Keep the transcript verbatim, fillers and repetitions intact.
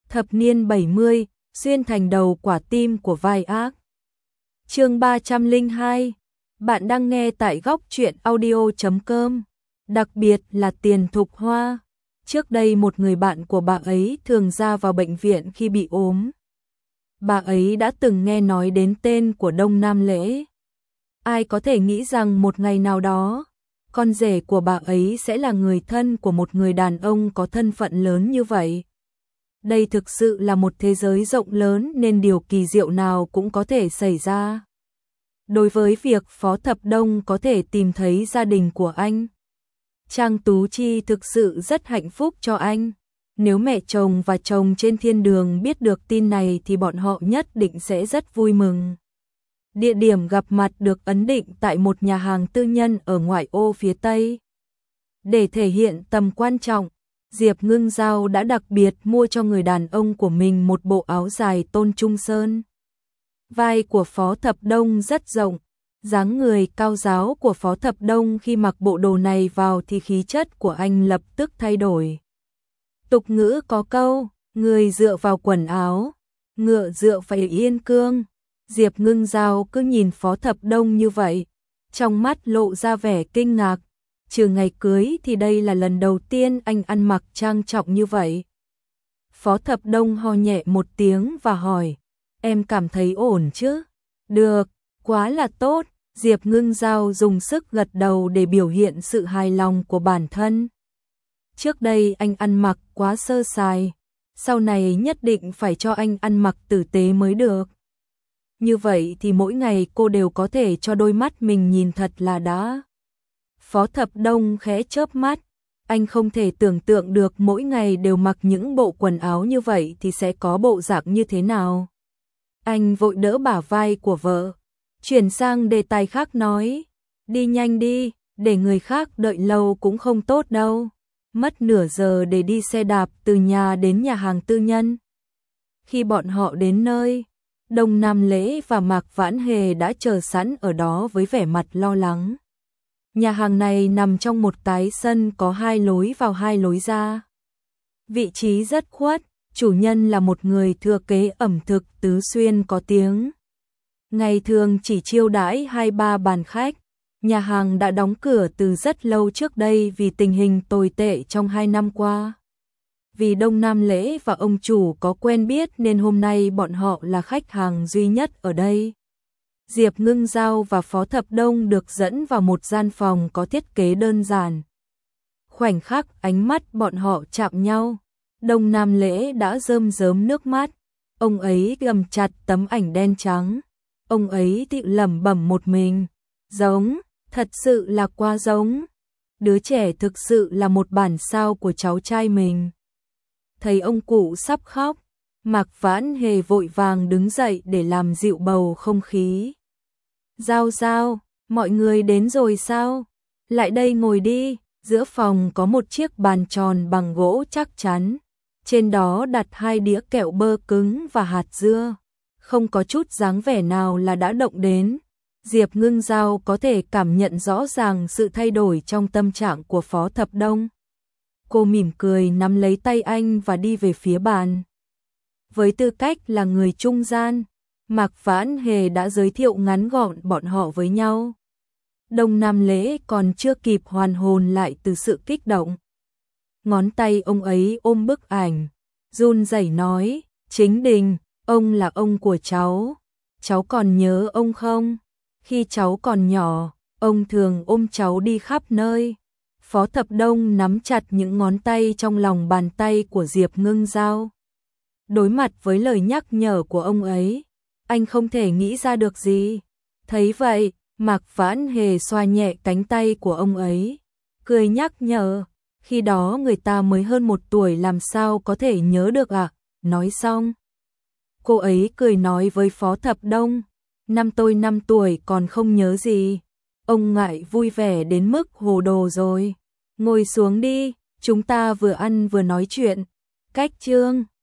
Thập niên bảy mươi, xuyên thành đầu quả tim của vai ác. Chương ba trăm lẻ hai. Bạn đang nghe tại góc truyện audio chấm com. Đặc biệt là Tiền Thục Hoa. Trước đây một người bạn của bà ấy thường ra vào bệnh viện khi bị ốm. Bà ấy đã từng nghe nói đến tên của Đông Nam Lễ. Ai có thể nghĩ rằng một ngày nào đó, con rể của bà ấy sẽ là người thân của một người đàn ông có thân phận lớn như vậy. Đây thực sự là một thế giới rộng lớn nên điều kỳ diệu nào cũng có thể xảy ra. Đối với việc Phó Thập Đông có thể tìm thấy gia đình của anh, Trang Tú Chi thực sự rất hạnh phúc cho anh. Nếu mẹ chồng và chồng trên thiên đường biết được tin này thì bọn họ nhất định sẽ rất vui mừng. Địa điểm gặp mặt được ấn định tại một nhà hàng tư nhân ở ngoại ô phía Tây. Để thể hiện tầm quan trọng, Diệp Ngưng Giao đã đặc biệt mua cho người đàn ông của mình một bộ áo dài tôn trung sơn. Vai của Phó Thập Đông rất rộng, dáng người cao ráo của Phó Thập Đông khi mặc bộ đồ này vào thì khí chất của anh lập tức thay đổi. Tục ngữ có câu, người dựa vào quần áo, ngựa dựa phải yên cương. Diệp Ngưng Giao cứ nhìn Phó Thập Đông như vậy, trong mắt lộ ra vẻ kinh ngạc. Trừ ngày cưới thì đây là lần đầu tiên anh ăn mặc trang trọng như vậy. Phó Thập Đông ho nhẹ một tiếng và hỏi, em cảm thấy ổn chứ? Được, quá là tốt. Diệp Ngưng Giao dùng sức gật đầu để biểu hiện sự hài lòng của bản thân. Trước đây anh ăn mặc quá sơ sài, sau này nhất định phải cho anh ăn mặc tử tế mới được. Như vậy thì mỗi ngày cô đều có thể cho đôi mắt mình nhìn thật là đã. Phó Thập Đông khẽ chớp mắt, anh không thể tưởng tượng được mỗi ngày đều mặc những bộ quần áo như vậy thì sẽ có bộ dạng như thế nào. Anh vội đỡ bả vai của vợ, chuyển sang đề tài khác nói, đi nhanh đi, để người khác đợi lâu cũng không tốt đâu. Mất nửa giờ để đi xe đạp từ nhà đến nhà hàng tư nhân. Khi bọn họ đến nơi, Đông Nam Lễ và Mạc Vãn Hề đã chờ sẵn ở đó với vẻ mặt lo lắng. Nhà hàng này nằm trong một cái sân có hai lối vào hai lối ra. Vị trí rất khuất, chủ nhân là một người thừa kế ẩm thực tứ xuyên có tiếng. Ngày thường chỉ chiêu đãi hai ba bàn khách. Nhà hàng đã đóng cửa từ rất lâu trước đây vì tình hình tồi tệ trong hai năm qua. Vì Đông Nam Lễ và ông chủ có quen biết nên hôm nay bọn họ là khách hàng duy nhất ở đây. Diệp Ngưng Giao và Phó Thập Đông được dẫn vào một gian phòng có thiết kế đơn giản. Khoảnh khắc ánh mắt bọn họ chạm nhau, Đông Nam Lễ đã rơm rớm nước mắt. Ông ấy gầm chặt tấm ảnh đen trắng. Ông ấy tự lẩm bẩm một mình, giống, thật sự là quá giống. Đứa trẻ thực sự là một bản sao của cháu trai mình. Thấy ông cụ sắp khóc, Mạc Vãn Hề vội vàng đứng dậy để làm dịu bầu không khí. Giao Giao, mọi người đến rồi sao? Lại đây ngồi đi. Giữa phòng có một chiếc bàn tròn bằng gỗ chắc chắn. Trên đó đặt hai đĩa kẹo bơ cứng và hạt dưa. Không có chút dáng vẻ nào là đã động đến. Diệp Ngưng Giao có thể cảm nhận rõ ràng sự thay đổi trong tâm trạng của Phó Thập Đông. Cô mỉm cười nắm lấy tay anh và đi về phía bàn. Với tư cách là người trung gian, Mạc Vãn Hề đã giới thiệu ngắn gọn bọn họ với nhau. Đông Nam Lễ còn chưa kịp hoàn hồn lại từ sự kích động. Ngón tay ông ấy ôm bức ảnh, run rẩy nói, Chính Đình, ông là ông của cháu. Cháu còn nhớ ông không? Khi cháu còn nhỏ, ông thường ôm cháu đi khắp nơi. Phó Thập Đông nắm chặt những ngón tay trong lòng bàn tay của Diệp Ngưng Giao. Đối mặt với lời nhắc nhở của ông ấy, anh không thể nghĩ ra được gì. Thấy vậy, Mạc Vãn Hề xoa nhẹ cánh tay của ông ấy, cười nhắc nhở, khi đó người ta mới hơn một tuổi làm sao có thể nhớ được à? Nói xong, cô ấy cười nói với Phó Thập Đông, năm tôi năm tuổi còn không nhớ gì. Ông ngại vui vẻ đến mức hồ đồ rồi. Ngồi xuống đi, chúng ta vừa ăn vừa nói chuyện. Cách chương